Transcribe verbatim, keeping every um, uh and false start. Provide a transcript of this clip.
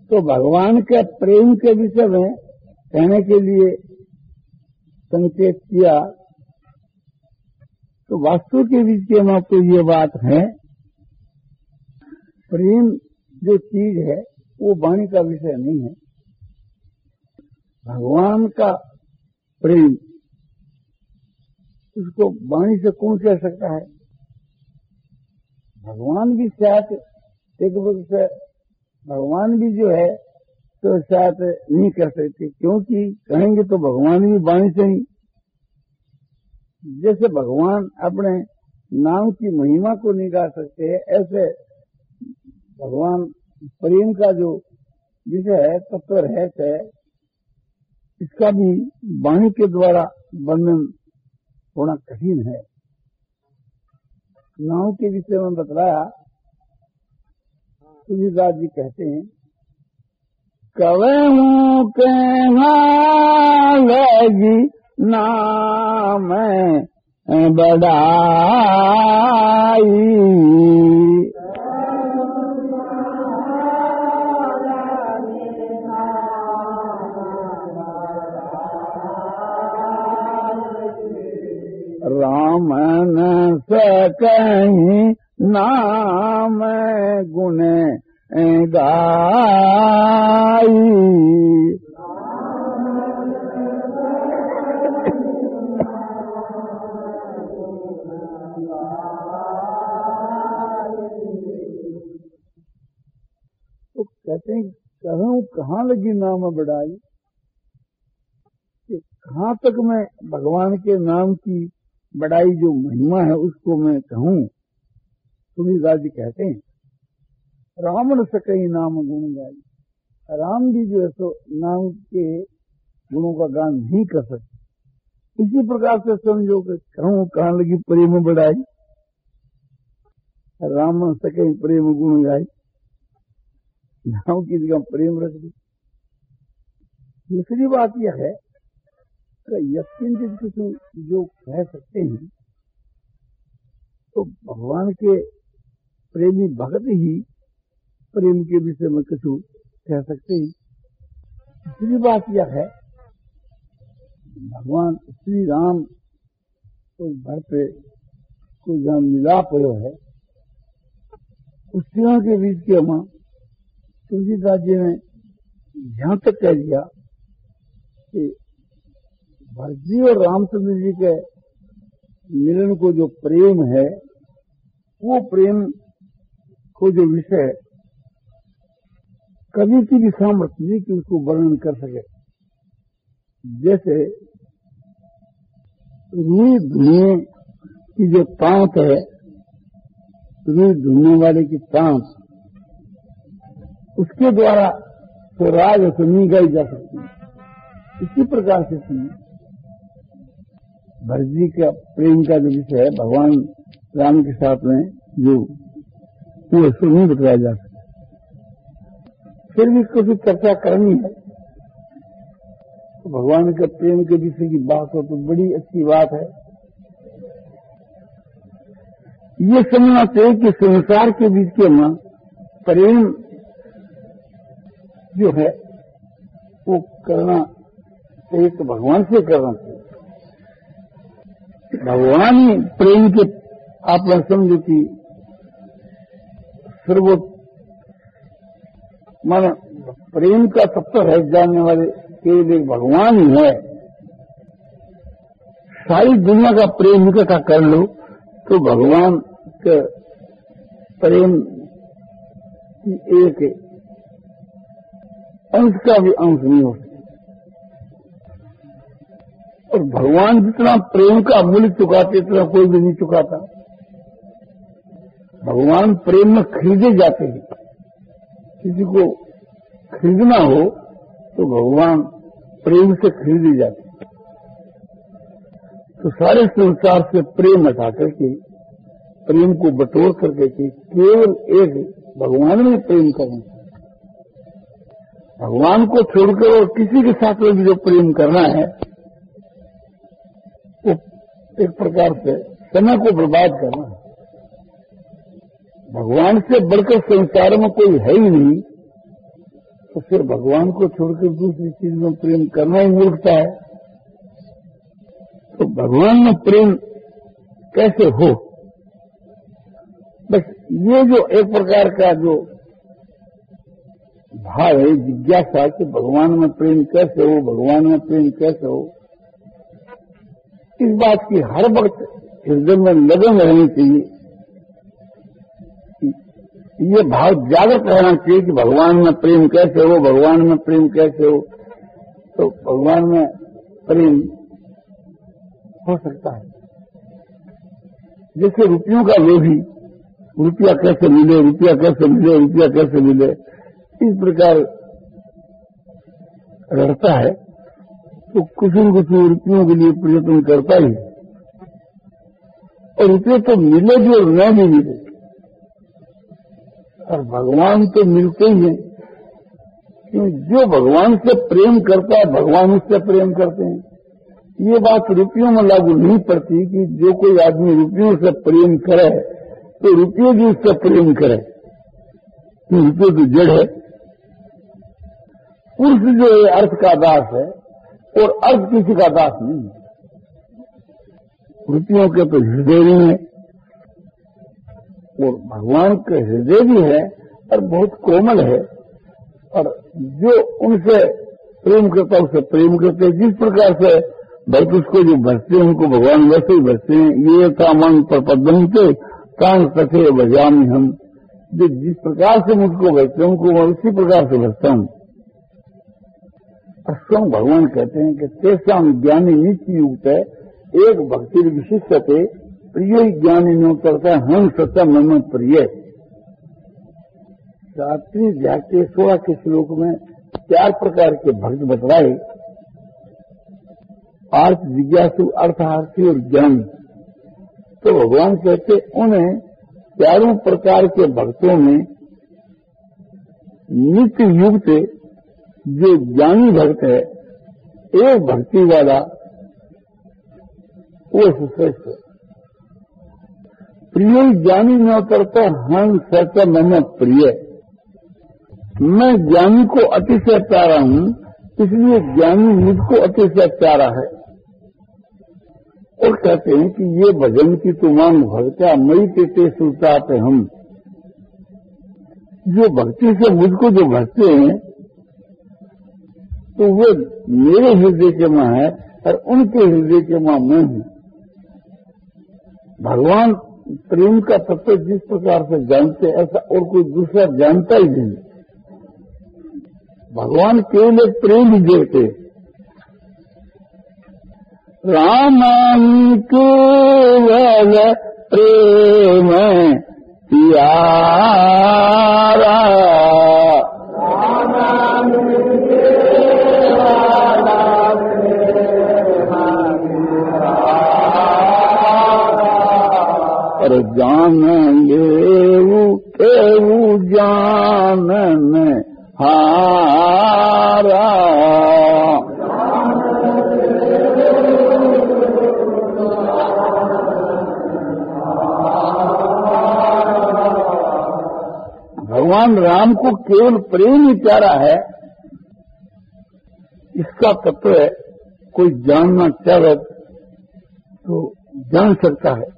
तो भगवान के प्रेम के विषय में कहने के लिए संकेत किया, तो वास्तु के विषय में तो ये बात है, प्रेम जो चीज है वो वाणी का विषय नहीं है। भगवान का प्रेम उसको वाणी से कौन कह सकता है? भगवान भी शायद एक वक्त से भगवान भी जो है तो शायद नहीं कर सकते, क्योंकि कहेंगे तो भगवान भी वाणी से ही, जैसे भगवान अपने नाम की महिमा को नहीं गा सकते हैं, ऐसे भगवान प्रेम का जो विषय है तत्व रहस्य है, इसका भी वाणी के द्वारा वर्णन होना कठिन है। नाम के विषय में बतलाया, तुलसीदास जी कहते हैं, कवहूँ कहना लगी नाम बड़ाई, राम न सकहीं नाम गुण गाई। तो कहते हैं कहूँ कहाँ लगी नाम बढ़ाई, कि कहाँ तक मैं भगवान के नाम की बड़ाई जो महिमा है उसको मैं कहूँ। तुलसीदास जी कहते हैं, राम न सकहीं नाम गुण गाई, राम भी जो है तो नाम के गुणों का गान नहीं कर सकते। इसी प्रकार से समझो कि कहूँ कहाँ लगी प्रेम बढ़ाई, राम न सकहीं प्रेम गुण गाई, नाम की जगह प्रेम रख दी। दूसरी बात यह है कि यत्किंचित कुछ जो कह सकते हैं तो भगवान के प्रेमी भक्त ही प्रेम के विषय में कुछ कह सकते हैं। दूसरी बात यह है, भगवान श्री राम को घर पे कोई जहाँ मिलाप हो है, उस के बीच के मां तुलसीदास जी ने यहां तक कह दिया कि भरत जी और रामचंद्र जी के मिलन को जो प्रेम है, वो प्रेम को जो विषय कभी की भी सामर्थ्य नहीं कि उसको वर्णन कर सके। जैसे रुई धुने की जो तांत है, रुई धुनने वाले की तांत, उसके द्वारा तो राग सुनी गाई जा सकती है। इसी प्रकार से सुनिए, भरत जी का प्रेम का जो विषय है भगवान राम के साथ में जो वो सो नहीं बताया जा सकता, फिर भी कुछ चर्चा करनी है तो भगवान के प्रेम के विषय की बात हो तो बड़ी अच्छी बात है। ये समझना चाहिए कि संसार के बीच के मां प्रेम जो है वो करना चाहिए तो भगवान से करना चाहिए। भगवान ही प्रेम के आप समझो कि सर्वो मान प्रेम का तत्व है जानने वाले केवल एक भगवान ही है। सारी दुनिया का प्रेम इकट्ठा कर लो तो भगवान के प्रेम की एक अंश का भी अंश नहीं हो सकता। और भगवान जितना प्रेम का मूल्य चुकाते इतना कोई भी नहीं चुकाता। भगवान प्रेम में खरीदे जाते हैं। किसी को खरीदना हो तो भगवान प्रेम से खरीदे जाते हैं। तो सारे संसार से प्रेम हटा करके प्रेम को बटोर करके केवल एक भगवान में प्रेम करना। भगवान को छोड़कर और किसी के साथ में भी जो प्रेम करना है वो एक प्रकार से समय को बर्बाद करना है। भगवान से बढ़कर संसार में कोई है ही नहीं तो फिर भगवान को छोड़कर दूसरी चीज में प्रेम करना ही मूर्खता है। तो भगवान में प्रेम कैसे हो? बस ये जो एक प्रकार का जो भाव है, जिज्ञासा कि भगवान में प्रेम कैसे हो, भगवान में प्रेम कैसे हो, इस बात की हर वक्त हृदय में लगन रहनी चाहिए। ये भाव जागृत रहना चाहिए कि भगवान में प्रेम कैसे हो, भगवान में प्रेम कैसे हो। तो भगवान में प्रेम हो सकता है। जैसे रुपयों का लोभी, रुपया कैसे मिले, रुपया कैसे मिले, रुपया कैसे मिले, इस प्रकार रहता है, तो कुछ न कुछ रुपयों के लिए प्रयत्न करता ही। और रुपये तो मिले भी और न भी मिले, और भगवान तो मिलते ही हैं। क्योंकि जो भगवान से प्रेम करता है, भगवान उससे प्रेम करते हैं। ये बात रुपयों में लागू नहीं पड़ती कि जो कोई आदमी रुपयों से प्रेम करे तो रुपये भी उससे प्रेम करे, तो रुपये तो जड़ है। पुरुष जो है अर्थ का दास है, और अर्थ किसी का दास नहीं है। रुपयों के तो हृदय भी है, और भगवान का हृदय भी है और बहुत कोमल है, और जो उनसे प्रेम करता है उसे प्रेम करते हैं। जिस प्रकार से भक्त उसको जो भरते हैं उनको भगवान वैसे ही भरते हैं। ये था मन पर पद्म के कान सखे बजामी हम, जो जिस प्रकार से मुझको भरते हैं उनको मैं उसी प्रकार से भरता हूँ। स्वयं भगवान कहते हैं कि तेसाम ज्ञानी नित्य युक्त है, एक भक्ति विशिष्टते प्रिय ज्ञानी न करता है, हम सत्ता मम प्रिय। सातवीं अध्याय के सोलह के श्लोक में चार प्रकार के भक्त बतलाए, अर्थ जिज्ञासु, अर्थार्थी और ज्ञानी। तो भगवान कहते उन्हें चारों प्रकार के भक्तों में नित्य युक्त जो ज्ञानी भक्त है, एक भक्ति वाला, वो श्रेष्ठ है। प्रिय ज्ञानी न करता हम सच मम प्रिय। मैं ज्ञानी को अतिशय प्यारा हूं, इसलिए ज्ञानी मुझको अतिशय प्यारा है। और कहते हैं कि ये भजन की तुमान भक्त्या मई तेते सुनता पे हम, जो भक्ति से मुझको जो भजते हैं तो वो मेरे हृदय के मां है और उनके हृदय के मां मैं हूं। भगवान प्रेम का तत्व जिस प्रकार से जानते ऐसा और कोई दूसरा जानता ही नहीं। भगवान केवल एक प्रेम ही देते। रामानी केवल प्रेम प्यारा, और जान लेऊ केऊ जानन हारा। भगवान राम को केवल प्रेम ही प्यारा है, इसका तत्व है। कोई जानना चाहे तो जान सकता है।